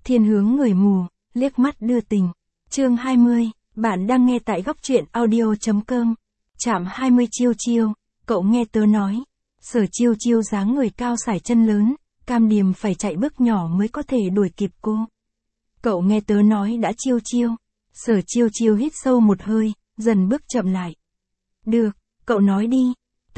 Thiên hướng người mù, liếc mắt đưa tình. Chương 20, bạn đang nghe tại góc truyện audio.com. Trạm 20 Chiêu Chiêu, cậu nghe tớ nói. Sở Chiêu Chiêu dáng người cao sải chân lớn, Cam Điềm phải chạy bước nhỏ mới có thể đuổi kịp cô. Cậu nghe tớ nói đã Chiêu Chiêu. Sở Chiêu Chiêu hít sâu một hơi, dần bước chậm lại. Được, cậu nói đi.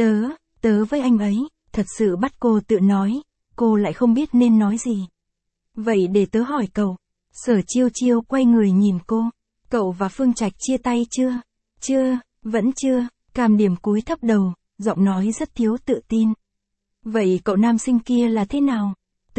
Tớ với anh ấy, thật sự bắt cô tự nói, cô lại không biết nên nói gì. Vậy để tớ hỏi cậu. Sở Chiêu Chiêu quay người nhìn cô. Cậu và Phương Trạch chia tay chưa? Chưa, vẫn chưa. Cam Điềm cúi thấp đầu, giọng nói rất thiếu tự tin. Vậy cậu nam sinh kia là thế nào?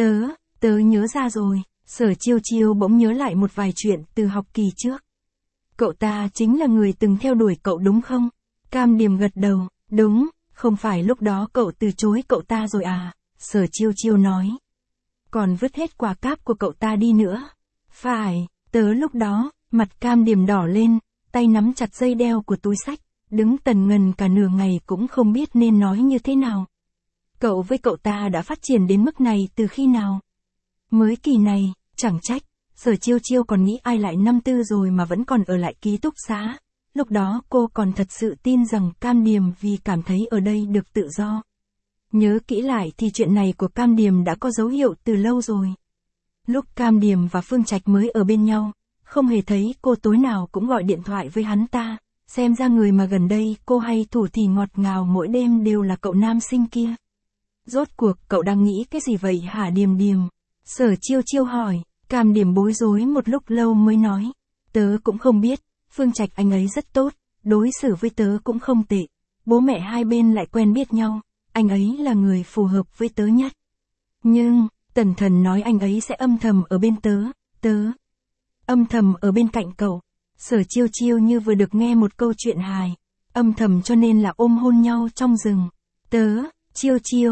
Tớ nhớ ra rồi. Sở Chiêu Chiêu bỗng nhớ lại một vài chuyện từ học kỳ trước. Cậu ta chính là người từng theo đuổi cậu đúng không? Cam Điềm gật đầu, đúng, không phải lúc đó cậu từ chối cậu ta rồi à? Sở Chiêu Chiêu nói. Còn vứt hết quà cáp của cậu ta đi nữa. Phải, tớ lúc đó, mặt Cam Điềm đỏ lên, tay nắm chặt dây đeo của túi xách, đứng tần ngần cả nửa ngày cũng không biết nên nói như thế nào. Cậu với cậu ta đã phát triển đến mức này từ khi nào? Mới kỳ này, chẳng trách. Sở Chiêu Chiêu còn nghĩ ai lại năm tư rồi mà vẫn còn ở lại ký túc xá. Lúc đó cô còn thật sự tin rằng Cam Điềm vì cảm thấy ở đây được tự do. Nhớ kỹ lại thì chuyện này của Cam Điềm đã có dấu hiệu từ lâu rồi. Lúc Cam Điềm và Phương Trạch mới ở bên nhau, không hề thấy cô tối nào cũng gọi điện thoại với hắn ta. Xem ra người mà gần đây cô hay thủ thỉ ngọt ngào mỗi đêm đều là cậu nam sinh kia. Rốt cuộc cậu đang nghĩ cái gì vậy hả Điềm Điềm? Sở Chiêu Chiêu hỏi. Cam Điềm bối rối một lúc lâu mới nói. Tớ cũng không biết, Phương Trạch anh ấy rất tốt, đối xử với tớ cũng không tệ. Bố mẹ hai bên lại quen biết nhau, anh ấy là người phù hợp với tớ nhất. Nhưng, Tần Thần nói anh ấy sẽ âm thầm ở bên tớ. Âm thầm ở bên cạnh cậu. Sở Chiêu Chiêu như vừa được nghe một câu chuyện hài. Âm thầm cho nên là ôm hôn nhau trong rừng. Chiêu,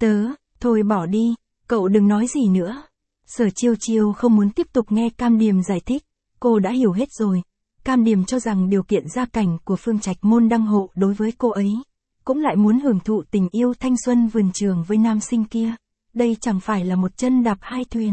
thôi bỏ đi, cậu đừng nói gì nữa. Sở Chiêu Chiêu không muốn tiếp tục nghe Cam Điềm giải thích, cô đã hiểu hết rồi. Cam Điềm cho rằng điều kiện gia cảnh của Phương Trạch môn đăng hộ đối với cô ấy, cũng lại muốn hưởng thụ tình yêu thanh xuân vườn trường với nam sinh kia. Đây chẳng phải là một chân đạp hai thuyền.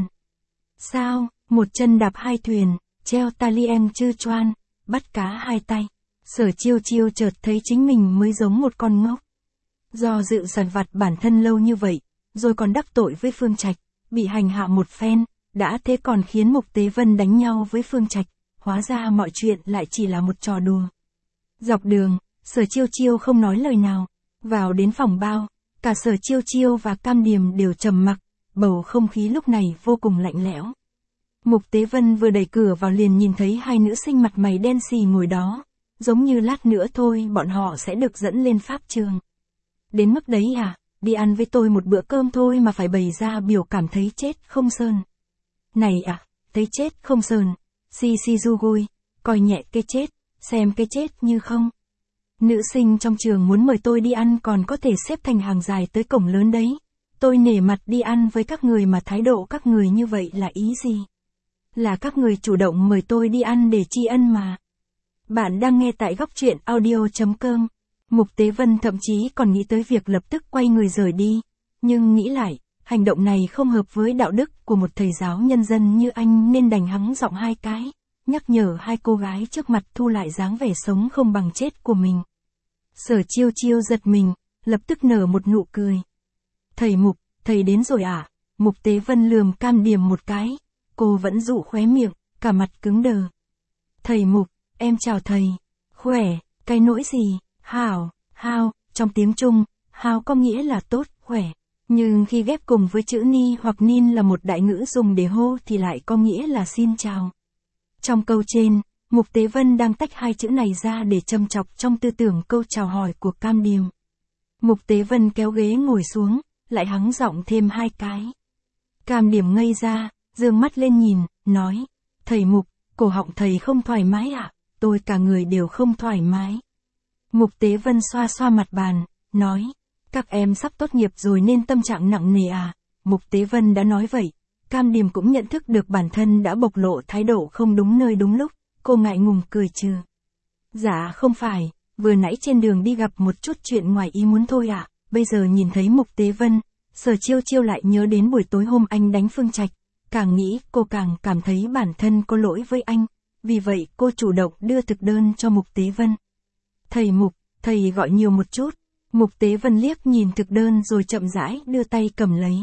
Sao, một chân đạp hai thuyền, treo talien chư choan, bắt cá hai tay. Sở Chiêu Chiêu chợt thấy chính mình mới giống một con ngốc. Do dự dằn vặt bản thân lâu như vậy, rồi còn đắc tội với Phương Trạch. Bị hành hạ một phen, đã thế còn khiến Mục Tế Vân đánh nhau với Phương Trạch, hóa ra mọi chuyện lại chỉ là một trò đùa. Dọc đường, Sở Chiêu Chiêu không nói lời nào, vào đến phòng bao, cả Sở Chiêu Chiêu và Cam Điềm đều trầm mặc, bầu không khí lúc này vô cùng lạnh lẽo. Mục Tế Vân vừa đẩy cửa vào liền nhìn thấy hai nữ sinh mặt mày đen xì ngồi đó, giống như lát nữa thôi bọn họ sẽ được dẫn lên pháp trường. Đến mức đấy à? Đi ăn với tôi một bữa cơm thôi mà phải bày ra biểu cảm thấy chết không sơn. Này à, thấy chết không sơn. Shizugui, coi nhẹ cái chết, xem cái chết như không. Nữ sinh trong trường muốn mời tôi đi ăn còn có thể xếp thành hàng dài tới cổng lớn đấy. Tôi nể mặt đi ăn với các người mà thái độ các người như vậy là ý gì? Là các người chủ động mời tôi đi ăn để tri ân mà. Bạn đang nghe tại góc truyện audio.com. Mục Tế Vân thậm chí còn nghĩ tới việc lập tức quay người rời đi, nhưng nghĩ lại, hành động này không hợp với đạo đức của một thầy giáo nhân dân như anh nên đành hắng giọng hai cái, nhắc nhở hai cô gái trước mặt thu lại dáng vẻ sống không bằng chết của mình. Sở Chiêu Chiêu giật mình, lập tức nở một nụ cười. Thầy Mục, thầy đến rồi à? Mục Tế Vân lườm Cam Điềm một cái, cô vẫn dụ khóe miệng, cả mặt cứng đờ. Thầy Mục, em chào thầy. Khỏe, cái nỗi gì? Hao, trong tiếng Trung, hao có nghĩa là tốt, khỏe. Nhưng khi ghép cùng với chữ ni hoặc nin là một đại ngữ dùng để hô thì lại có nghĩa là xin chào. Trong câu trên, Mục Tế Vân đang tách hai chữ này ra để châm chọc trong tư tưởng câu chào hỏi của Cam Điềm. Mục Tế Vân kéo ghế ngồi xuống, lại hắng giọng thêm hai cái. Cam Điềm ngây ra, giương mắt lên nhìn, nói, thầy Mục, cổ họng thầy không thoải mái à? Tôi cả người đều không thoải mái. Mục Tế Vân xoa xoa mặt bàn, nói, các em sắp tốt nghiệp rồi nên tâm trạng nặng nề à? Mục Tế Vân đã nói vậy, Cam Điềm cũng nhận thức được bản thân đã bộc lộ thái độ không đúng nơi đúng lúc, cô ngại ngùng cười trừ. Dạ không phải, vừa nãy trên đường đi gặp một chút chuyện ngoài ý muốn thôi ạ. Bây giờ nhìn thấy Mục Tế Vân, Sở Chiêu Chiêu lại nhớ đến buổi tối hôm anh đánh Phương Trạch, Càng nghĩ cô càng cảm thấy bản thân có lỗi với anh, vì vậy cô chủ động đưa thực đơn cho Mục Tế Vân. Thầy Mục, thầy gọi nhiều một chút. Mục Tế Vân liếc nhìn thực đơn rồi chậm rãi đưa tay cầm lấy.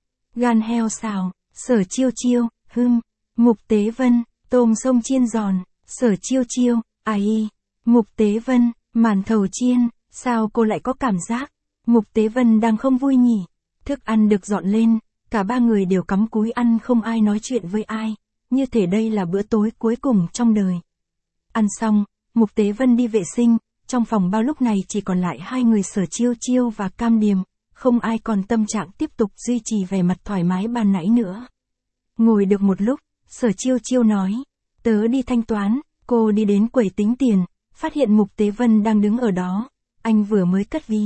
Gan heo xào, Sở Chiêu Chiêu, Mục Tế Vân, tôm sông chiên giòn, Sở Chiêu Chiêu, ai. Mục Tế Vân, màn thầu chiên, sao cô lại có cảm giác? Mục Tế Vân đang không vui nhỉ? Thức ăn được dọn lên, cả ba người đều cắm cúi ăn không ai nói chuyện với ai, như thể đây là bữa tối cuối cùng trong đời. Ăn xong, Mục Tế Vân đi vệ sinh, trong phòng bao lúc này chỉ còn lại hai người Sở Chiêu Chiêu và Cam Điềm, không ai còn tâm trạng tiếp tục duy trì vẻ mặt thoải mái ban nãy nữa. Ngồi được một lúc, Sở Chiêu Chiêu nói, tớ đi thanh toán, cô đi đến quầy tính tiền, phát hiện Mục Tế Vân đang đứng ở đó, anh vừa mới cất ví.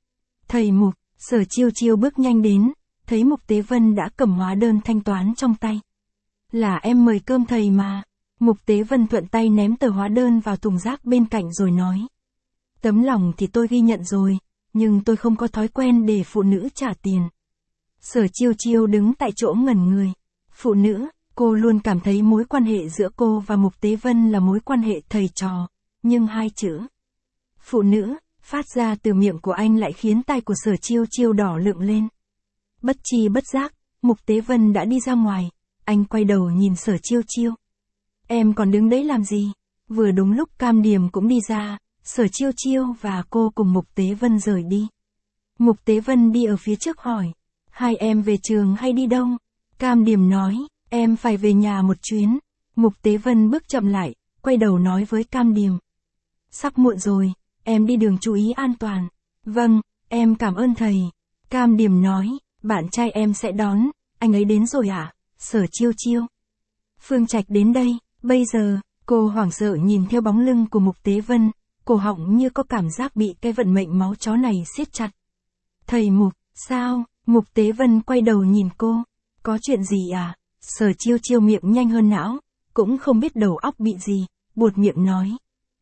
Thầy Mục, Sở Chiêu Chiêu bước nhanh đến, thấy Mục Tế Vân đã cầm hóa đơn thanh toán trong tay. Là em mời cơm thầy mà. Mục Tế Vân thuận tay ném tờ hóa đơn vào thùng rác bên cạnh rồi nói. Tấm lòng thì tôi ghi nhận rồi, nhưng tôi không có thói quen để phụ nữ trả tiền. Sở Chiêu Chiêu đứng tại chỗ ngẩn người. Phụ nữ, cô luôn cảm thấy mối quan hệ giữa cô và Mục Tế Vân là mối quan hệ thầy trò, nhưng hai chữ phụ nữ phát ra từ miệng của anh lại khiến tai của Sở Chiêu Chiêu đỏ lựng lên. Bất chi bất giác, Mục Tế Vân đã đi ra ngoài, anh quay đầu nhìn Sở Chiêu Chiêu. Em còn đứng đấy làm gì? Vừa đúng lúc Cam Điềm cũng đi ra, Sở Chiêu Chiêu và cô cùng Mục Tế Vân rời đi. Mục Tế Vân đi ở phía trước hỏi, hai em về trường hay đi đâu? Cam Điềm nói, em phải về nhà một chuyến. Mục Tế Vân bước chậm lại, quay đầu nói với Cam Điềm. Sắp muộn rồi, em đi đường chú ý an toàn. Vâng, em cảm ơn thầy. Cam Điềm nói, bạn trai em sẽ đón, anh ấy đến rồi à? Sở Chiêu Chiêu. Phương Trạch đến đây, bây giờ, cô hoảng sợ nhìn theo bóng lưng của Mục Tế Vân, cổ họng như có cảm giác bị cái vận mệnh máu chó này siết chặt. Thầy Mục, sao? Mục Tế Vân quay đầu nhìn cô. Có chuyện gì à? Sở Chiêu Chiêu miệng nhanh hơn não, cũng không biết đầu óc bị gì, buột miệng nói.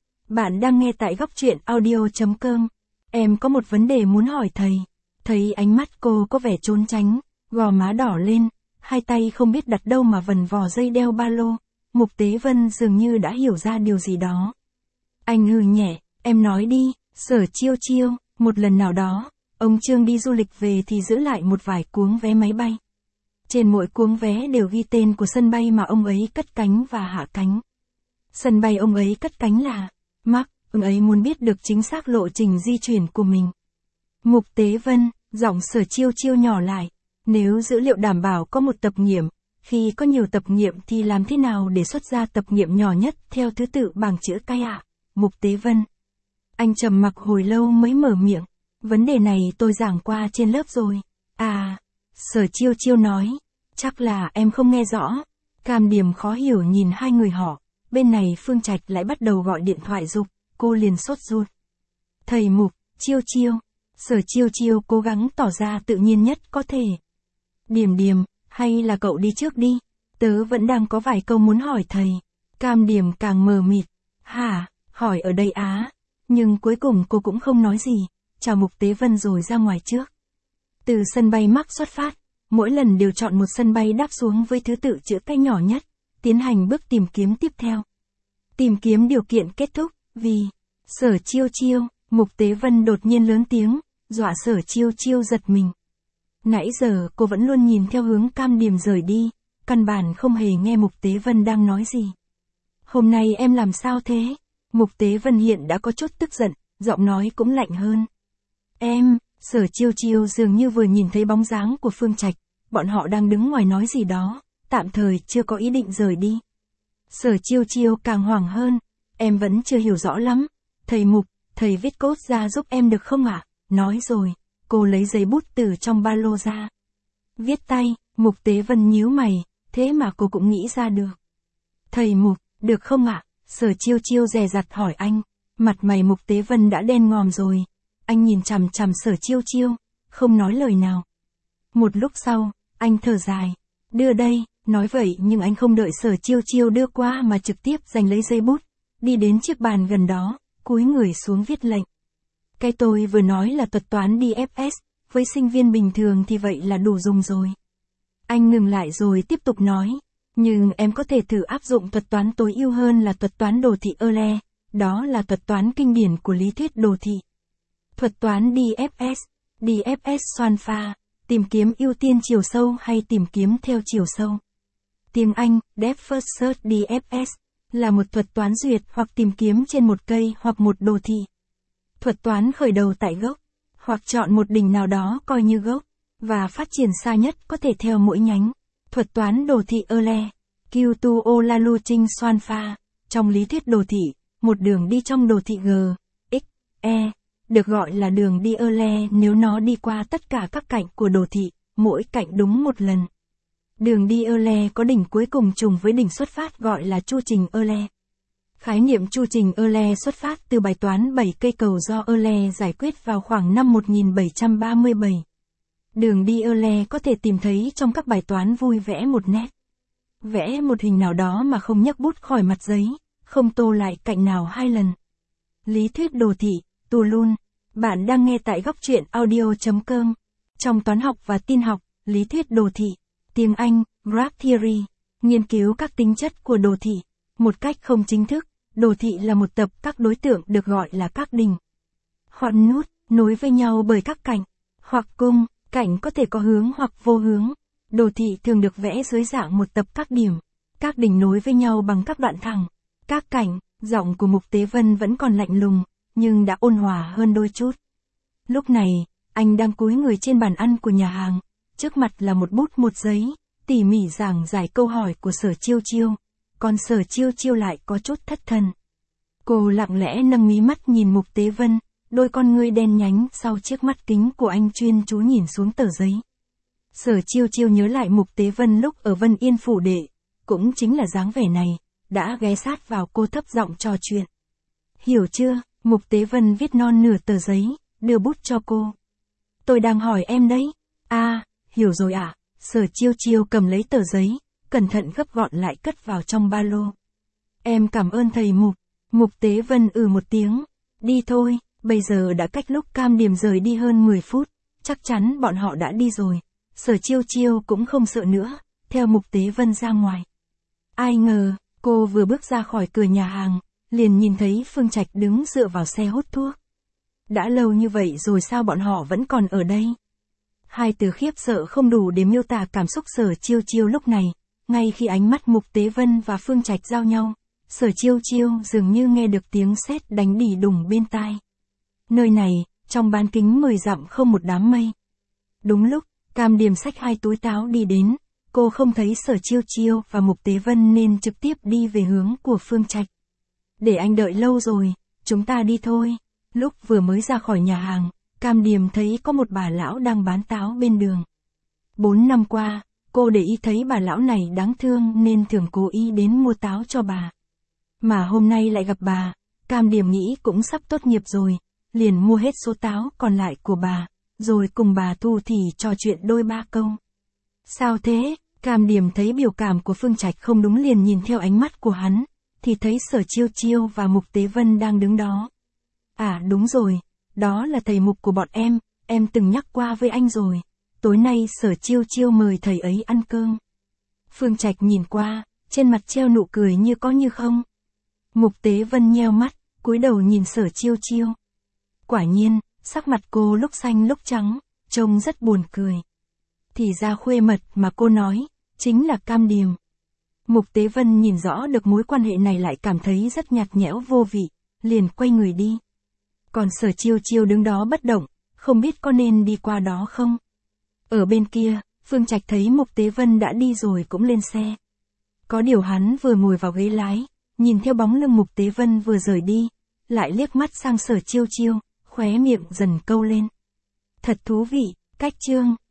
Bạn đang nghe tại góc truyện audio.com. Em có một vấn đề muốn hỏi thầy. Thấy ánh mắt cô có vẻ trốn tránh, gò má đỏ lên, hai tay không biết đặt đâu mà vần vò dây đeo ba lô. Mục Tế Vân dường như đã hiểu ra điều gì đó. Anh hừ nhẹ, em nói đi. Sở Chiêu Chiêu, một lần nào đó, ông Trương đi du lịch về thì giữ lại một vài cuống vé máy bay. Trên mỗi cuống vé đều ghi tên của sân bay mà ông ấy cất cánh và hạ cánh. Sân bay ông ấy cất cánh là Mark, ông ấy muốn biết được chính xác lộ trình di chuyển của mình. Mục Tế Vân, giọng Sở Chiêu Chiêu nhỏ lại. Nếu dữ liệu đảm bảo có một tập nghiệm, khi có nhiều tập nghiệm thì làm thế nào để xuất ra tập nghiệm nhỏ nhất theo thứ tự bảng chữ cái ạ? Mục Tế Vân. Anh trầm mặc hồi lâu mới mở miệng. Vấn đề này tôi giảng qua trên lớp rồi. À, Sở Chiêu Chiêu nói. Chắc là em không nghe rõ. Cam Điềm khó hiểu nhìn hai người họ. Bên này Phương Trạch lại bắt đầu gọi điện thoại giục. Cô liền sốt ruột. Thầy Mục, Chiêu Chiêu. Sở Chiêu Chiêu cố gắng tỏ ra tự nhiên nhất có thể. Điềm Điềm, hay là cậu đi trước đi. Tớ vẫn đang có vài câu muốn hỏi thầy. Cam Điềm càng mờ mịt. Hả, hỏi ở đây á. Nhưng cuối cùng cô cũng không nói gì. Chào Mục Tế Vân rồi ra ngoài trước. Từ sân bay Mark xuất phát, mỗi lần đều chọn một sân bay đáp xuống với thứ tự chữ cái nhỏ nhất, tiến hành bước tìm kiếm tiếp theo. Tìm kiếm điều kiện kết thúc, vì Sở Chiêu Chiêu, Mục Tế Vân đột nhiên lớn tiếng, dọa Sở Chiêu Chiêu giật mình. Nãy giờ cô vẫn luôn nhìn theo hướng Cam Điềm rời đi, căn bản không hề nghe Mục Tế Vân đang nói gì. Hôm nay em làm sao thế? Mục Tế Vân hiện đã có chút tức giận, giọng nói cũng lạnh hơn. Em, Sở Chiêu Chiêu dường như vừa nhìn thấy bóng dáng của Phương Trạch, bọn họ đang đứng ngoài nói gì đó, tạm thời chưa có ý định rời đi. Sở Chiêu Chiêu càng hoảng hơn, em vẫn chưa hiểu rõ lắm. Thầy Mục, thầy viết code ra giúp em được không ạ? Nói rồi, cô lấy giấy bút từ trong ba lô ra. Viết tay, Mục Tế Vân nhíu mày, thế mà cô cũng nghĩ ra được. Thầy Mục, được không ạ? Sở Chiêu Chiêu dè dặt hỏi anh. Mặt mày Mục Tế Vân đã đen ngòm rồi. Anh nhìn chằm chằm Sở Chiêu Chiêu, không nói lời nào. Một lúc sau, anh thở dài. Đưa đây, nói vậy nhưng anh không đợi Sở Chiêu Chiêu đưa qua mà trực tiếp giành lấy giấy bút, đi đến chiếc bàn gần đó, cúi người xuống viết lệnh. Cái tôi vừa nói là thuật toán DFS, với sinh viên bình thường thì vậy là đủ dùng rồi. Anh ngừng lại rồi tiếp tục nói. Nhưng em có thể thử áp dụng thuật toán tối ưu hơn là thuật toán đồ thị Euler, đó là thuật toán kinh điển của lý thuyết đồ thị. Thuật toán DFS, DFS xoan pha, tìm kiếm ưu tiên chiều sâu hay tìm kiếm theo chiều sâu. Tiếng Anh, Depth First Search DFS, là một thuật toán duyệt hoặc tìm kiếm trên một cây hoặc một đồ thị. Thuật toán khởi đầu tại gốc, hoặc chọn một đỉnh nào đó coi như gốc, và phát triển xa nhất có thể theo mỗi nhánh. Thuật toán đồ thị Euler, Q2O la Luchin xoan pha, trong lý thuyết đồ thị, một đường đi trong đồ thị G, X, E, được gọi là đường đi Euler nếu nó đi qua tất cả các cạnh của đồ thị, mỗi cạnh đúng một lần. Đường đi Euler có đỉnh cuối cùng trùng với đỉnh xuất phát gọi là chu trình Euler. Khái niệm chu trình Euler xuất phát từ bài toán 7 cây cầu do Euler giải quyết vào khoảng năm 1737. Đường đi Euler có thể tìm thấy trong các bài toán vui vẽ một nét. Vẽ một hình nào đó mà không nhấc bút khỏi mặt giấy, không tô lại cạnh nào 2 lần. Lý thuyết đồ thị, Toulon. Bạn đang nghe tại góc truyện audio.com. Trong toán học và tin học, lý thuyết đồ thị, tiếng Anh, Graph Theory, nghiên cứu các tính chất của đồ thị. Một cách không chính thức, đồ thị là một tập các đối tượng được gọi là các đỉnh. Hoặc nút, nối với nhau bởi các cạnh. Hoặc cung, cạnh có thể có hướng hoặc vô hướng. Đồ thị thường được vẽ dưới dạng một tập các điểm. Các đỉnh nối với nhau bằng các đoạn thẳng. Các cạnh, giọng của Mục Tế Vân vẫn còn lạnh lùng, nhưng đã ôn hòa hơn đôi chút. Lúc này, anh đang cúi người trên bàn ăn của nhà hàng. Trước mặt là một bút một giấy, tỉ mỉ giảng giải câu hỏi của Sở Chiêu Chiêu. Còn Sở Chiêu Chiêu lại có chút thất thần. Cô lặng lẽ nâng mí mắt nhìn Mục Tế Vân, đôi con ngươi đen nhánh sau chiếc mắt kính của anh chuyên chú nhìn xuống tờ giấy. Sở Chiêu Chiêu nhớ lại Mục Tế Vân lúc ở Vân Yên Phủ Đệ, cũng chính là dáng vẻ này, đã ghé sát vào cô thấp giọng trò chuyện. Hiểu chưa? Mục Tế Vân viết non nửa tờ giấy, đưa bút cho cô. Tôi đang hỏi em đấy. À, hiểu rồi ạ. Sở Chiêu Chiêu cầm lấy tờ giấy, cẩn thận gấp gọn lại cất vào trong ba lô. Em cảm ơn thầy Mục. Mục Tế Vân một tiếng. Đi thôi, bây giờ đã cách lúc Cam Điềm rời đi hơn 10 phút, chắc chắn bọn họ đã đi rồi. Sở Chiêu Chiêu cũng không sợ nữa, theo Mục Tế Vân ra ngoài. Ai ngờ, cô vừa bước ra khỏi cửa nhà hàng, liền nhìn thấy Phương Trạch đứng dựa vào xe hút thuốc. Đã lâu như vậy rồi sao bọn họ vẫn còn ở đây? Hai từ khiếp sợ không đủ để miêu tả cảm xúc Sở Chiêu Chiêu lúc này, ngay khi ánh mắt Mục Tế Vân và Phương Trạch giao nhau, Sở Chiêu Chiêu dường như nghe được tiếng sét đánh đì đùng bên tai. Nơi này, trong bán kính 10 dặm không một đám mây. Đúng lúc, Cam Điềm xách 2 túi táo đi đến, cô không thấy Sở Chiêu Chiêu và Mục Tế Vân nên trực tiếp đi về hướng của Phương Trạch. Để anh đợi lâu rồi, chúng ta đi thôi. Lúc vừa mới ra khỏi nhà hàng, Cam Điềm thấy có một bà lão đang bán táo bên đường. 4 năm qua, cô để ý thấy bà lão này đáng thương nên thường cố ý đến mua táo cho bà. Mà hôm nay lại gặp bà, Cam Điềm nghĩ cũng sắp tốt nghiệp rồi, liền mua hết số táo còn lại của bà, rồi cùng bà thu thì trò chuyện đôi ba câu. Sao thế? Cam Điềm thấy biểu cảm của Phương Trạch không đúng liền nhìn theo ánh mắt của hắn, thì thấy Sở Chiêu Chiêu và Mục Tế Vân đang đứng đó. À đúng rồi, đó là thầy Mục của bọn em từng nhắc qua với anh rồi. Tối nay Sở Chiêu Chiêu mời thầy ấy ăn cơm. Phương Trạch nhìn qua, trên mặt treo nụ cười như có như không. Mục Tế Vân nheo mắt, cúi đầu nhìn Sở Chiêu Chiêu. Quả nhiên, sắc mặt cô lúc xanh lúc trắng, trông rất buồn cười. Thì ra khuê mật mà cô nói, chính là Cam Điềm. Mục Tế Vân nhìn rõ được mối quan hệ này lại cảm thấy rất nhạt nhẽo vô vị, liền quay người đi. Còn Sở Chiêu Chiêu đứng đó bất động, không biết có nên đi qua đó không. Ở bên kia, Phương Trạch thấy Mục Tế Vân đã đi rồi cũng lên xe. Có điều hắn vừa ngồi vào ghế lái, nhìn theo bóng lưng Mục Tế Vân vừa rời đi, lại liếc mắt sang Sở Chiêu Chiêu, khóe miệng dần câu lên. Thật thú vị, cách chương.